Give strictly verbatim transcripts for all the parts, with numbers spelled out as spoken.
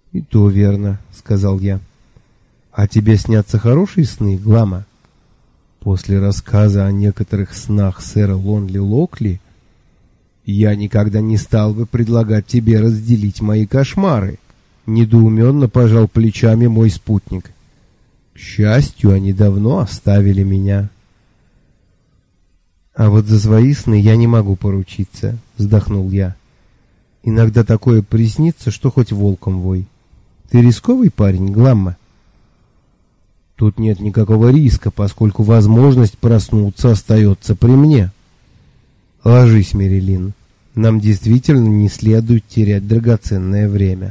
«И то верно», — сказал я. «А тебе снятся хорошие сны, Глама?» После рассказа о некоторых снах сэра Лонли Локли я никогда не стал бы предлагать тебе разделить мои кошмары. Недоуменно пожал плечами мой спутник. К счастью, они давно оставили меня. А вот за свои сны я не могу поручиться, вздохнул я. Иногда такое приснится, что хоть волком вой. Ты рисковый парень, Гламма? Тут нет никакого риска, поскольку возможность проснуться остается при мне. Ложись, Мерилин. Нам действительно не следует терять драгоценное время.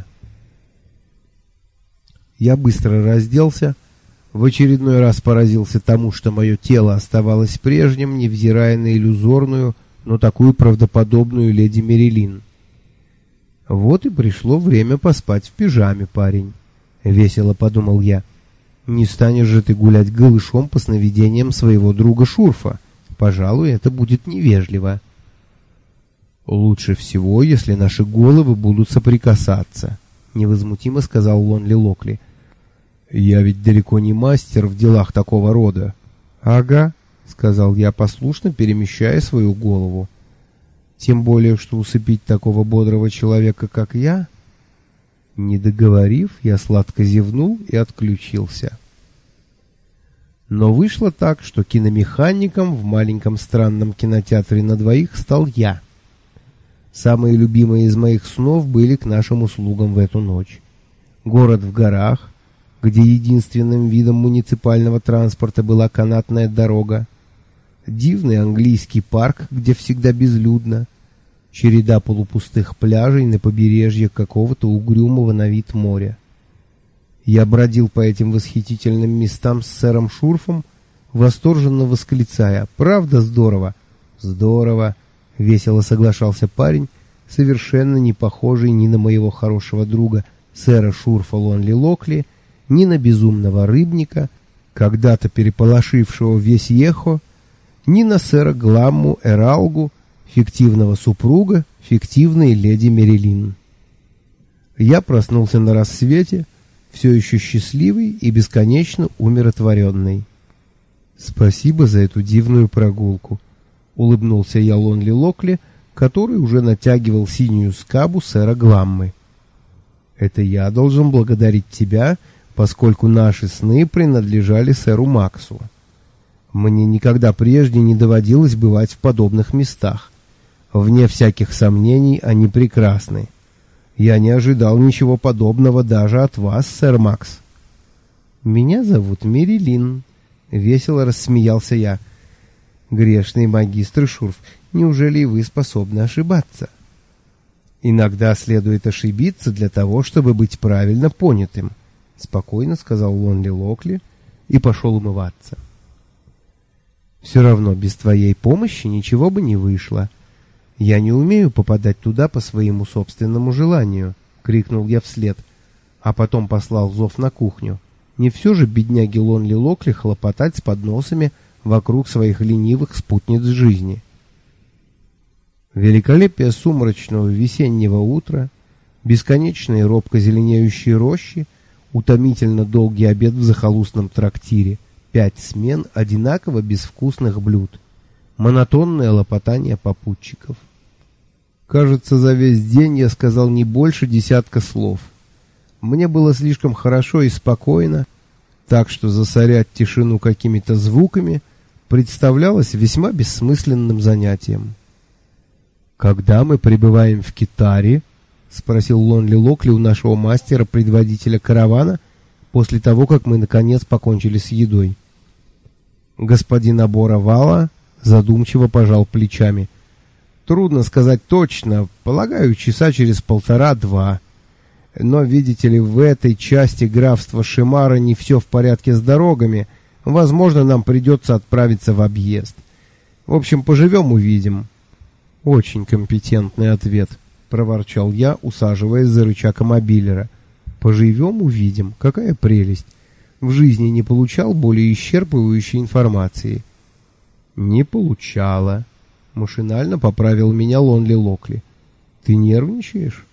Я быстро разделся, в очередной раз поразился тому, что мое тело оставалось прежним, невзирая на иллюзорную, но такую правдоподобную леди Мерилин. Вот и пришло время поспать в пижаме, парень. Весело подумал я. Не станешь же ты гулять голышом по сновидениям своего друга Шурфа. Пожалуй, это будет невежливо. Лучше всего, если наши головы будут соприкасаться, невозмутимо сказал Лонли Локли. Я ведь далеко не мастер в делах такого рода. Ага, сказал я, послушно перемещая свою голову. Тем более, что усыпить такого бодрого человека, как я... Не договорив, я сладко зевнул и отключился. Но вышло так, что киномехаником в маленьком странном кинотеатре на двоих стал я. Самые любимые из моих снов были к нашим услугам в эту ночь. Город в горах, где единственным видом муниципального транспорта была канатная дорога. Дивный английский парк, где всегда безлюдно. Череда полупустых пляжей на побережье какого-то угрюмого на вид моря. Я бродил по этим восхитительным местам с сэром Шурфом, восторженно восклицая: «Правда здорово?» «Здорово!» — весело соглашался парень, совершенно не похожий ни на моего хорошего друга сэра Шурфа Лонли Локли, ни на безумного рыбника, когда-то переполошившего весь Ехо, ни на сэра Гламму Эралгу, фиктивного супруга фиктивной леди Мерилин. Я проснулся на рассвете, все еще счастливый и бесконечно умиротворенный. «Спасибо за эту дивную прогулку», — улыбнулся я Лонли Локли, который уже натягивал синюю скабу сэра Гламмы. «Это я должен благодарить тебя, поскольку наши сны принадлежали сэру Максу. Мне никогда прежде не доводилось бывать в подобных местах. Вне всяких сомнений, они прекрасны. Я не ожидал ничего подобного даже от вас, сэр Макс». «Меня зовут Мерилин», — весело рассмеялся я. «Грешный магистр Шурф, неужели и вы способны ошибаться?» «Иногда следует ошибиться для того, чтобы быть правильно понятым», — спокойно сказал Лонли Локли и пошел умываться. «Все равно без твоей помощи ничего бы не вышло. Я не умею попадать туда по своему собственному желанию», — крикнул я вслед, а потом послал зов на кухню. Не все же бедняге Лонли Локли хлопотать с подносами вокруг своих ленивых спутниц жизни. Великолепие сумрачного весеннего утра, бесконечные робко зеленеющие рощи, утомительно долгий обед в захолустном трактире, пять смен одинаково безвкусных блюд, монотонное лопотание попутчиков. Кажется, за весь день я сказал не больше десятка слов. Мне было слишком хорошо и спокойно, так что засорять тишину какими-то звуками представлялось весьма бессмысленным занятием. «Когда мы прибываем в Китаре?» — спросил Лонли Локли у нашего мастера-предводителя каравана после того, как мы наконец покончили с едой. Господин Абора Вала задумчиво пожал плечами. «Трудно сказать точно, полагаю, часа через полтора-два. Но, видите ли, в этой части графства Шимара не все в порядке с дорогами. Возможно, нам придется отправиться в объезд. В общем, поживем-увидим». «Очень компетентный ответ», — проворчал я, усаживаясь за рычаг мобилера. «Поживем-увидим. Какая прелесть. В жизни не получал более исчерпывающей информации». «Не получала», — машинально поправил меня Лонли Локли. «Ты нервничаешь?»